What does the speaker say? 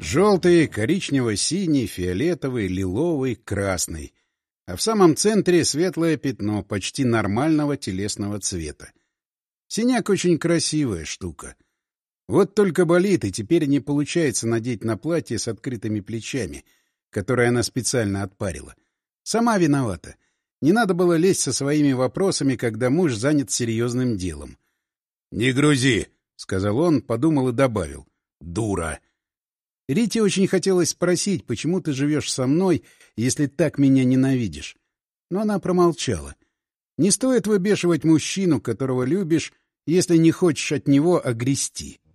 Желтый, коричнево-синий, фиолетовый, лиловый, красный. А в самом центре светлое пятно почти нормального телесного цвета. Синяк очень красивая штука. Вот только болит, и теперь не получается надеть на платье с открытыми плечами, которое она специально отпарила. Сама виновата. Не надо было лезть со своими вопросами, когда муж занят серьезным делом. — Не грузи, — сказал он, подумал и добавил. — Дура. Рите очень хотелось спросить, почему ты живешь со мной, если так меня ненавидишь. Но она промолчала. Не стоит выбешивать мужчину, которого любишь, если не хочешь от него огрести.